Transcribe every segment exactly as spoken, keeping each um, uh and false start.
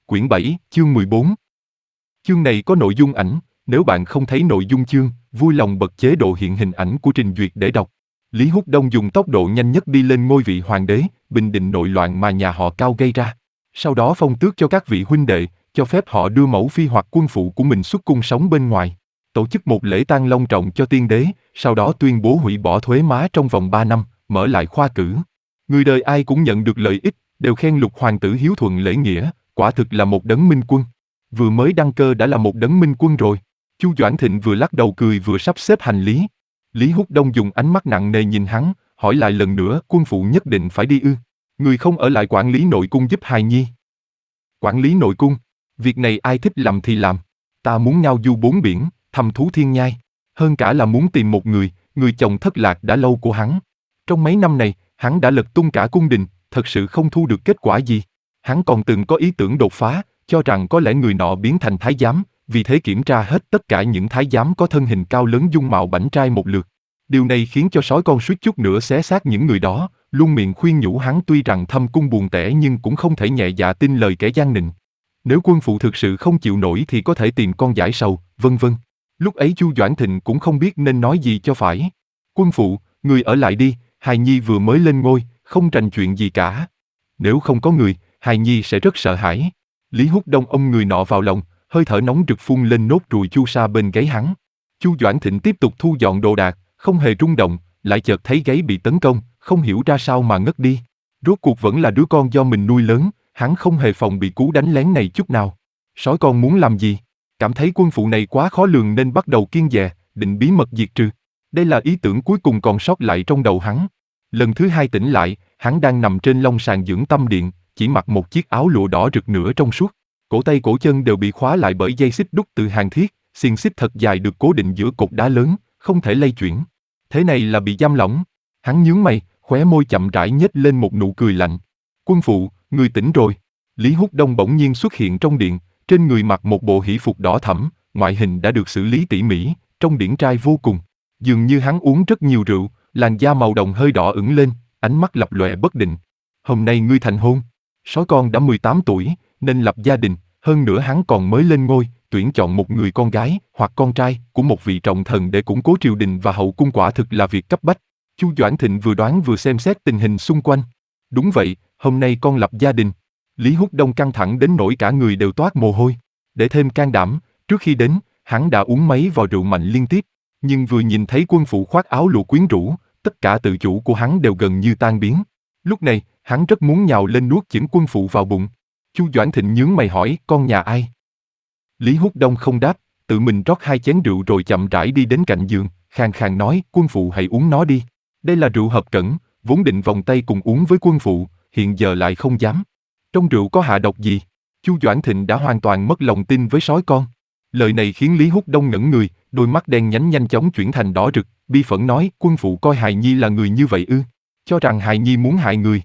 Quyển bảy, chương mười bốn. Chương này có nội dung ảnh, nếu bạn không thấy nội dung chương, vui lòng bật chế độ hiện hình ảnh của trình duyệt để đọc. Lý Húc Đông dùng tốc độ nhanh nhất đi lên ngôi vị hoàng đế, bình định nội loạn mà nhà họ Cao gây ra. Sau đó phong tước cho các vị huynh đệ, cho phép họ đưa mẫu phi hoặc quân phụ của mình xuất cung sống bên ngoài. Tổ chức một lễ tang long trọng cho tiên đế, sau đó tuyên bố hủy bỏ thuế má trong vòng ba năm, mở lại khoa cử. Người đời ai cũng nhận được lợi ích, đều khen lục hoàng tử hiếu thuận lễ nghĩa, quả thực là một đấng minh quân. Vừa mới đăng cơ đã là một đấng minh quân rồi. Chu Doãn Thịnh vừa lắc đầu cười vừa sắp xếp hành lý. Lý Húc Đông dùng ánh mắt nặng nề nhìn hắn, hỏi lại lần nữa, quân phụ nhất định phải đi ư? Người không ở lại quản lý nội cung giúp hài nhi? Quản lý nội cung? Việc này ai thích làm thì làm. Ta muốn ngao du bốn biển, thăm thú thiên nhai. Hơn cả là muốn tìm một người, người chồng thất lạc đã lâu của hắn. Trong mấy năm này, hắn đã lật tung cả cung đình, thật sự không thu được kết quả gì. Hắn còn từng có ý tưởng đột phá, cho rằng có lẽ người nọ biến thành thái giám, vì thế kiểm tra hết tất cả những thái giám có thân hình cao lớn dung mạo bảnh trai một lượt. Điều này khiến cho sói con suýt chút nữa xé xác những người đó, luôn miệng khuyên nhủ hắn tuy rằng thâm cung buồn tẻ nhưng cũng không thể nhẹ dạ tin lời kẻ gian nịnh. Nếu quân phụ thực sự không chịu nổi thì có thể tìm con giải sầu, vân vân. Lúc ấy Chu Doãn Thịnh cũng không biết nên nói gì cho phải. Quân phụ, người ở lại đi, hài nhi vừa mới lên ngôi, không rành chuyện gì cả. Nếu không có người, hài nhi sẽ rất sợ hãi. Lý Húc Đông ôm người nọ vào lòng, hơi thở nóng rực phun lên nốt ruồi chu sa bên gáy hắn. Chu Doãn Thịnh tiếp tục thu dọn đồ đạc, không hề rung động, lại chợt thấy gáy bị tấn công, không hiểu ra sao mà ngất đi. Rốt cuộc vẫn là đứa con do mình nuôi lớn, hắn không hề phòng bị cú đánh lén này chút nào. Sói con muốn làm gì? Cảm thấy quân phụ này quá khó lường nên bắt đầu kiêng dè, định bí mật diệt trừ. Đây là ý tưởng cuối cùng còn sót lại trong đầu hắn. Lần thứ hai tỉnh lại, hắn đang nằm trên long sàn dưỡng tâm điện, chỉ mặc một chiếc áo lụa đỏ rực nửa trong suốt. Cổ tay cổ chân đều bị khóa lại bởi dây xích đúc từ hàng thiết, xiềng xích thật dài được cố định giữa cột đá lớn, không thể lay chuyển. Thế này là bị giam lỏng. Hắn nhướng mày, khóe môi chậm rãi nhếch lên một nụ cười lạnh. Quân phụ, người tỉnh rồi. Lý Húc Đông bỗng nhiên xuất hiện trong điện, trên người mặc một bộ hỷ phục đỏ thẫm, ngoại hình đã được xử lý tỉ mỉ, trông điển trai vô cùng. Dường như hắn uống rất nhiều rượu, làn da màu đồng hơi đỏ ửng lên, ánh mắt lập lòe bất định. Hôm nay ngươi thành hôn. Sói con đã mười tám tuổi, nên lập gia đình, hơn nữa hắn còn mới lên ngôi, tuyển chọn một người con gái hoặc con trai của một vị trọng thần để củng cố triều đình và hậu cung quả thực là việc cấp bách. Chu Doãn Thịnh vừa đoán vừa xem xét tình hình xung quanh. Đúng vậy, hôm nay con lập gia đình. Lý Húc Đông căng thẳng đến nỗi cả người đều toát mồ hôi. Để thêm can đảm, trước khi đến, hắn đã uống mấy vò rượu mạnh liên tiếp. Nhưng vừa nhìn thấy quân phụ khoác áo lụa quyến rũ, tất cả tự chủ của hắn đều gần như tan biến. Lúc này, hắn rất muốn nhào lên nuốt chửng quân phụ vào bụng. Chu Doãn Thịnh nhướng mày hỏi, con nhà ai? Lý Húc Đông không đáp, tự mình rót hai chén rượu rồi chậm rãi đi đến cạnh giường, khàn khàn nói, quân phụ hãy uống nó đi. Đây là rượu hợp cẩn, vốn định vòng tay cùng uống với quân phụ, hiện giờ lại không dám. Trong rượu có hạ độc gì? Chu Doãn Thịnh đã hoàn toàn mất lòng tin với sói con. Lời này khiến Lý Húc Đông ngẩn người, đôi mắt đen nhánh nhanh chóng chuyển thành đỏ rực, bi phẫn nói, quân phụ coi hài nhi là người như vậy ư? Cho rằng hài nhi muốn hại người.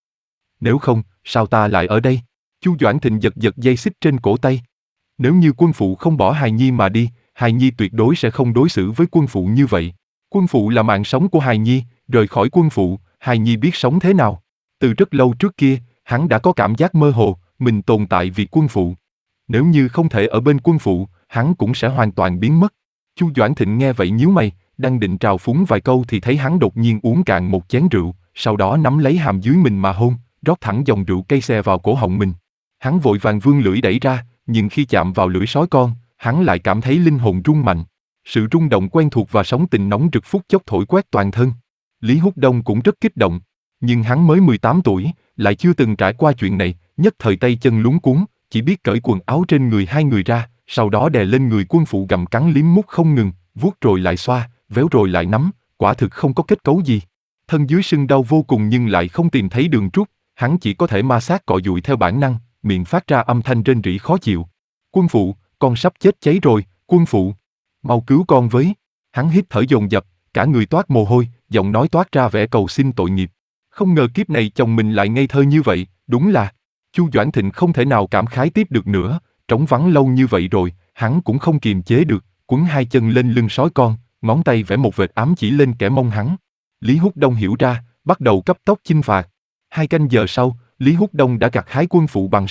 Nếu không, sao ta lại ở đây? Chu Doãn Thịnh giật giật dây xích trên cổ tay. Nếu như quân phụ không bỏ hài nhi mà đi, hài nhi tuyệt đối sẽ không đối xử với quân phụ như vậy. Quân phụ là mạng sống của hài nhi, rời khỏi quân phụ, hài nhi biết sống thế nào? Từ rất lâu trước kia, hắn đã có cảm giác mơ hồ, mình tồn tại vì quân phụ. Nếu như không thể ở bên quân phụ, hắn cũng sẽ hoàn toàn biến mất. Chu Doãn Thịnh nghe vậy nhíu mày, đang định trào phúng vài câu thì thấy hắn đột nhiên uống cạn một chén rượu, sau đó nắm lấy hàm dưới mình mà hôn, rót thẳng dòng rượu cây xe vào cổ họng mình. Hắn vội vàng vươn lưỡi đẩy ra, nhưng khi chạm vào lưỡi sói con, hắn lại cảm thấy linh hồn rung mạnh. Sự rung động quen thuộc và sóng tình nóng rực phút chốc thổi quét toàn thân. Lý Húc Đông cũng rất kích động, nhưng hắn mới mười tám tuổi, lại chưa từng trải qua chuyện này, nhất thời tay chân luống cuống, chỉ biết cởi quần áo trên người hai người ra, sau đó đè lên người quân phụ gặm cắn liếm mút không ngừng, vuốt rồi lại xoa, véo rồi lại nắm, quả thực không có kết cấu gì. Thân dưới sưng đau vô cùng nhưng lại không tìm thấy đường trút, hắn chỉ có thể ma sát cọ dụi theo bản năng, miệng phát ra âm thanh rên rỉ khó chịu. Quân phụ, con sắp chết cháy rồi, quân phụ, mau cứu con với. Hắn hít thở dồn dập, cả người toát mồ hôi, giọng nói toát ra vẻ cầu xin tội nghiệp. Không ngờ kiếp này chồng mình lại ngây thơ như vậy, đúng là. Chu Doãn Thịnh không thể nào cảm khái tiếp được nữa, trống vắng lâu như vậy rồi, hắn cũng không kiềm chế được, quấn hai chân lên lưng sói con, ngón tay vẽ một vệt ám chỉ lên kẻ mông hắn. Lý Húc Đông hiểu ra, bắt đầu cấp tốc chinh phạt. Hai canh giờ sau, Lý Húc Đông đã gặt hái quân phụ bằng sạch,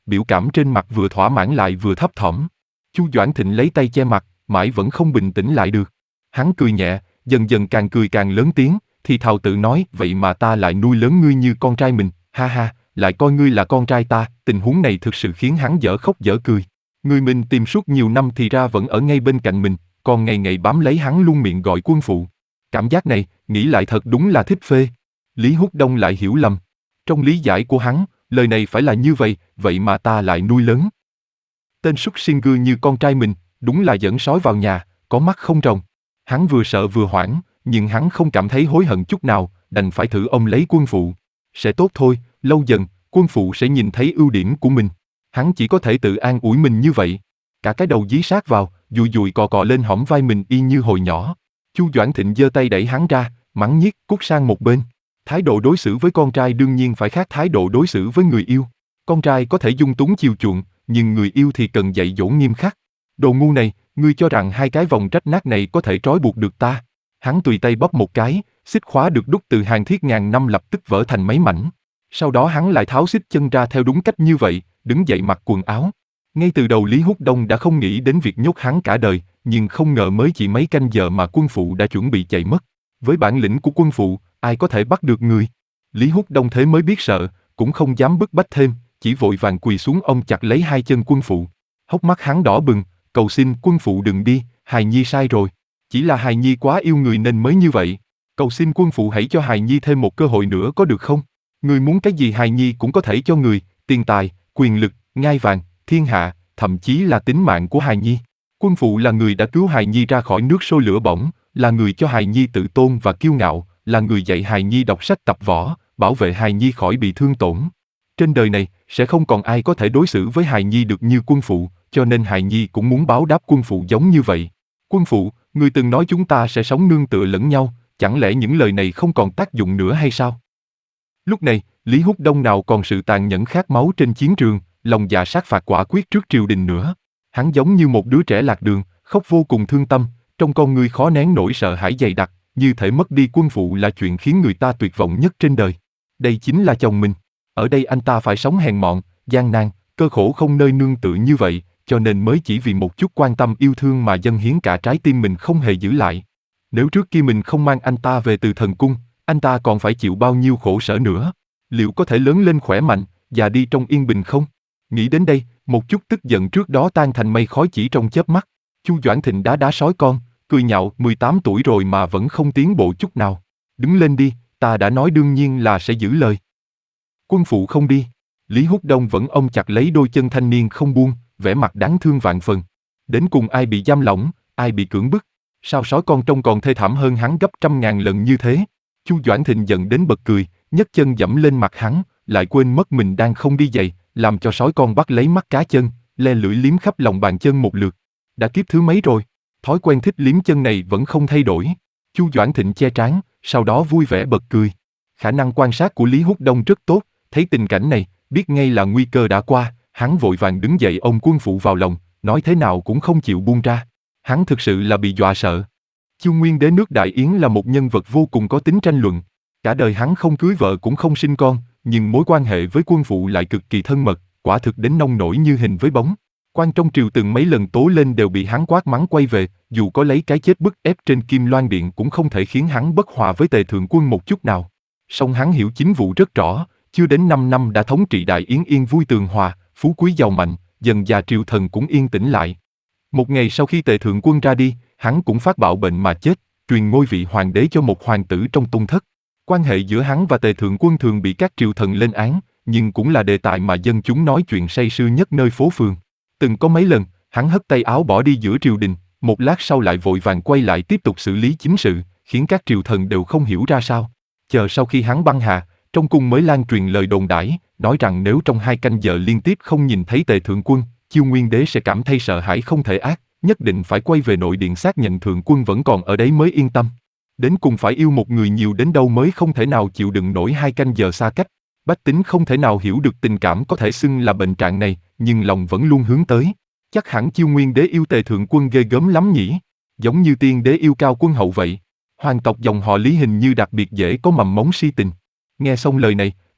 biểu cảm trên mặt vừa thỏa mãn lại vừa thấp thỏm. Chu Doãn Thịnh lấy tay che mặt, mãi vẫn không bình tĩnh lại được. Hắn cười nhẹ, dần dần càng cười càng lớn tiếng, thì thào tự nói, vậy mà ta lại nuôi lớn ngươi như con trai mình, ha ha, lại coi ngươi là con trai ta. Tình huống này thực sự khiến hắn dở khóc dở cười. Người mình tìm suốt nhiều năm thì ra vẫn ở ngay bên cạnh mình, còn ngày ngày bám lấy hắn luôn miệng gọi quân phụ. Cảm giác này, nghĩ lại thật đúng là thích phê. Lý Húc Đông lại hiểu lầm. Trong lý giải của hắn, lời này phải là như vậy, vậy mà ta lại nuôi lớn. Tên súc sinh gư như con trai mình, đúng là dẫn sói vào nhà, có mắt không tròng. Hắn vừa sợ vừa hoảng, nhưng hắn không cảm thấy hối hận chút nào, đành phải thử ôm lấy quân phụ. Sẽ tốt thôi, lâu dần, quân phụ sẽ nhìn thấy ưu điểm của mình. Hắn chỉ có thể tự an ủi mình như vậy. Cả cái đầu dí sát vào, dụi dụi cò cò lên hõm vai mình y như hồi nhỏ. Chu Doãn Thịnh giơ tay đẩy hắn ra, mắng nhiếc, cút sang một bên. Thái độ đối xử với con trai đương nhiên phải khác thái độ đối xử với người yêu. Con trai có thể dung túng chiều chuộng, nhưng người yêu thì cần dạy dỗ nghiêm khắc. Đồ ngu này, ngươi cho rằng hai cái vòng rách nát này có thể trói buộc được ta? Hắn tùy tay bóp một cái, xích khóa được đúc từ hàng thiết ngàn năm lập tức vỡ thành mấy mảnh. Sau đó hắn lại tháo xích chân ra theo đúng cách như vậy, đứng dậy mặc quần áo. Ngay từ đầu Lý Húc Đông đã không nghĩ đến việc nhốt hắn cả đời, nhưng không ngờ mới chỉ mấy canh giờ mà quân phụ đã chuẩn bị chạy mất. Với bản lĩnh của quân phụ, ai có thể bắt được người? Lý Húc Đông thế mới biết sợ, cũng không dám bức bách thêm, chỉ vội vàng quỳ xuống ôm chặt lấy hai chân quân phụ. Hốc mắt hắn đỏ bừng, cầu xin quân phụ đừng đi, hài nhi sai rồi. Chỉ là hài nhi quá yêu người nên mới như vậy. Cầu xin quân phụ hãy cho hài nhi thêm một cơ hội nữa có được không? Người muốn cái gì hài nhi cũng có thể cho người, tiền tài, quyền lực, ngai vàng, thiên hạ, thậm chí là tính mạng của hài nhi. Quân phụ là người đã cứu hài nhi ra khỏi nước sôi lửa bỏng, là người cho hài nhi tự tôn và kiêu ngạo, là người dạy hài nhi đọc sách tập võ, bảo vệ hài nhi khỏi bị thương tổn. Trên đời này, sẽ không còn ai có thể đối xử với hài nhi được như quân phụ, cho nên hài nhi cũng muốn báo đáp quân phụ giống như vậy. Quân phụ, người từng nói chúng ta sẽ sống nương tựa lẫn nhau, chẳng lẽ những lời này không còn tác dụng nữa hay sao? Lúc này, Lý Húc Đông nào còn sự tàn nhẫn khát máu trên chiến trường, lòng dạ sát phạt quả quyết trước triều đình nữa. Hắn giống như một đứa trẻ lạc đường, khóc vô cùng thương tâm, trong con người khó nén nỗi sợ hãi dày đặc, như thể mất đi quân phụ là chuyện khiến người ta tuyệt vọng nhất trên đời. Đây chính là chồng mình. Ở đây anh ta phải sống hèn mọn, gian nan, cơ khổ không nơi nương tựa như vậy, cho nên mới chỉ vì một chút quan tâm yêu thương mà dâng hiến cả trái tim mình không hề giữ lại. Nếu trước kia mình không mang anh ta về từ thần cung, anh ta còn phải chịu bao nhiêu khổ sở nữa. Liệu có thể lớn lên khỏe mạnh, già đi trong yên bình không? Nghĩ đến đây, một chút tức giận trước đó tan thành mây khói chỉ trong chớp mắt. Chu Doãn Thịnh đá đá sói con, cười nhạo, mười tám tuổi rồi mà vẫn không tiến bộ chút nào. Đứng lên đi, ta đã nói đương nhiên là sẽ giữ lời. Quân phụ không đi. Lý Húc Đông vẫn ôm chặt lấy đôi chân thanh niên không buông, vẻ mặt đáng thương vạn phần. Đến cùng ai bị giam lỏng, ai bị cưỡng bức? Sao sói con trông còn thê thảm hơn hắn gấp trăm ngàn lần như thế? Chu Doãn Thịnh giận đến bật cười, nhấc chân giẫm lên mặt hắn, lại quên mất mình đang không đi giày, làm cho sói con bắt lấy mắt cá chân, le lưỡi liếm khắp lòng bàn chân một lượt. Đã kiếp thứ mấy rồi, thói quen thích liếm chân này vẫn không thay đổi. Chu Doãn Thịnh che trán, sau đó vui vẻ bật cười. Khả năng quan sát của Lý Húc Đông rất tốt, thấy tình cảnh này, biết ngay là nguy cơ đã qua, hắn vội vàng đứng dậy ôm quân phụ vào lòng, nói thế nào cũng không chịu buông ra. Hắn thực sự là bị dọa sợ. Chu Nguyên Đế nước Đại Yến là một nhân vật vô cùng có tính tranh luận. Cả đời hắn không cưới vợ cũng không sinh con, nhưng mối quan hệ với quân phụ lại cực kỳ thân mật, quả thực đến nông nổi như hình với bóng. Quan trong triều từng mấy lần tố lên đều bị hắn quát mắng quay về, dù có lấy cái chết bức ép trên Kim Loan Điện cũng không thể khiến hắn bất hòa với Tề Thượng Quân một chút nào. Song hắn hiểu chính vụ rất rõ, chưa đến năm năm đã thống trị Đại Yến yên vui tường hòa, phú quý giàu mạnh, dần dà triều thần cũng yên tĩnh lại. Một ngày sau khi Tề Thượng Quân ra đi, hắn cũng phát bạo bệnh mà chết, truyền ngôi vị hoàng đế cho một hoàng tử trong tung thất. Quan hệ giữa hắn và Tề Thượng Quân thường bị các triều thần lên án, nhưng cũng là đề tài mà dân chúng nói chuyện say sưa nhất nơi phố phường. Từng có mấy lần, hắn hất tay áo bỏ đi giữa triều đình, một lát sau lại vội vàng quay lại tiếp tục xử lý chính sự, khiến các triều thần đều không hiểu ra sao. Chờ sau khi hắn băng hà, trong cung mới lan truyền lời đồn đãi, nói rằng nếu trong hai canh giờ liên tiếp không nhìn thấy Tề Thượng Quân, Chiêu Nguyên Đế sẽ cảm thấy sợ hãi không thể ác, nhất định phải quay về nội điện xác nhận Thượng Quân vẫn còn ở đấy mới yên tâm. Đến cùng phải yêu một người nhiều đến đâu mới không thể nào chịu đựng nổi hai canh giờ xa cách. Bách tính không thể nào hiểu được tình cảm có thể xưng là bệnh trạng này, nhưng lòng vẫn luôn hướng tới. Chắc hẳn Chiêu Nguyên Đế yêu Tề Thượng Quân ghê gớm lắm nhỉ, giống như Tiên Đế yêu Cao Quân Hậu vậy. Hoàng tộc dòng họ Lý hình như đặc biệt dễ có mầm mống si tình. Nghe xong lời này,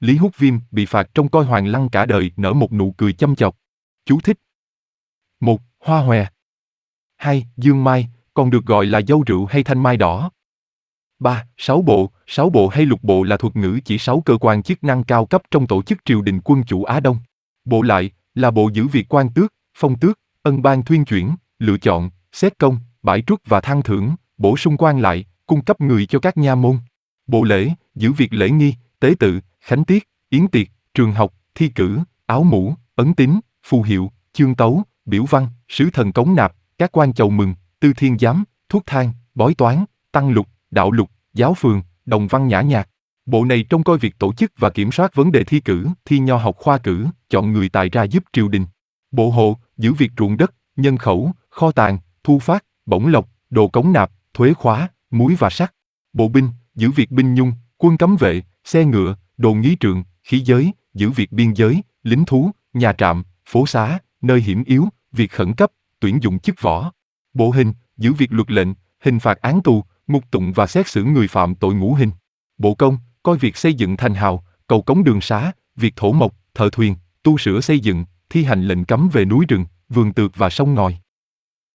Lý Húc Viêm bị phạt trong coi Hoàng Lăng cả đời nở một nụ cười châm chọc. Chú thích. một. Hoa hòe. hai. Dương mai, còn được gọi là dâu rượu hay thanh mai đỏ. ba. Sáu bộ, sáu bộ hay lục bộ là thuật ngữ chỉ sáu cơ quan chức năng cao cấp trong tổ chức triều đình quân chủ Á Đông. Bộ lại, là bộ giữ việc quan tước, phong tước, ân ban thuyên chuyển, lựa chọn, xét công, bãi truất và thăng thưởng, bổ sung quan lại, cung cấp người cho các nha môn. Bộ lễ, giữ việc lễ nghi, tế tự, khánh tiết, yến tiệc, trường học, thi cử, áo mũ, ấn tín, phù hiệu, chương tấu, biểu văn, sứ thần cống nạp, các quan chầu mừng, tư thiên giám, thuốc thang, bói toán, tăng lục, đạo lục, giáo phường, đồng văn nhã nhạc. Bộ này trông coi việc tổ chức và kiểm soát vấn đề thi cử, thi nho học khoa cử, chọn người tài ra giúp triều đình. Bộ hộ, giữ việc ruộng đất, nhân khẩu, kho tàng, thu phát, bổng lộc, đồ cống nạp, thuế khóa, muối và sắt. Bộ binh, giữ việc binh nhung, quân cấm vệ, xe ngựa, đồ nghi trượng, khí giới, giữ việc biên giới, lính thú, nhà trạm, phố xá, nơi hiểm yếu, việc khẩn cấp, tuyển dụng chức võ. Bộ hình, giữ việc luật lệnh, hình phạt án tù, ngục tụng và xét xử người phạm tội ngũ hình. Bộ công, coi việc xây dựng thành hào, cầu cống đường xá, việc thổ mộc, thợ thuyền, tu sửa xây dựng, thi hành lệnh cấm về núi rừng, vườn tược và sông ngòi.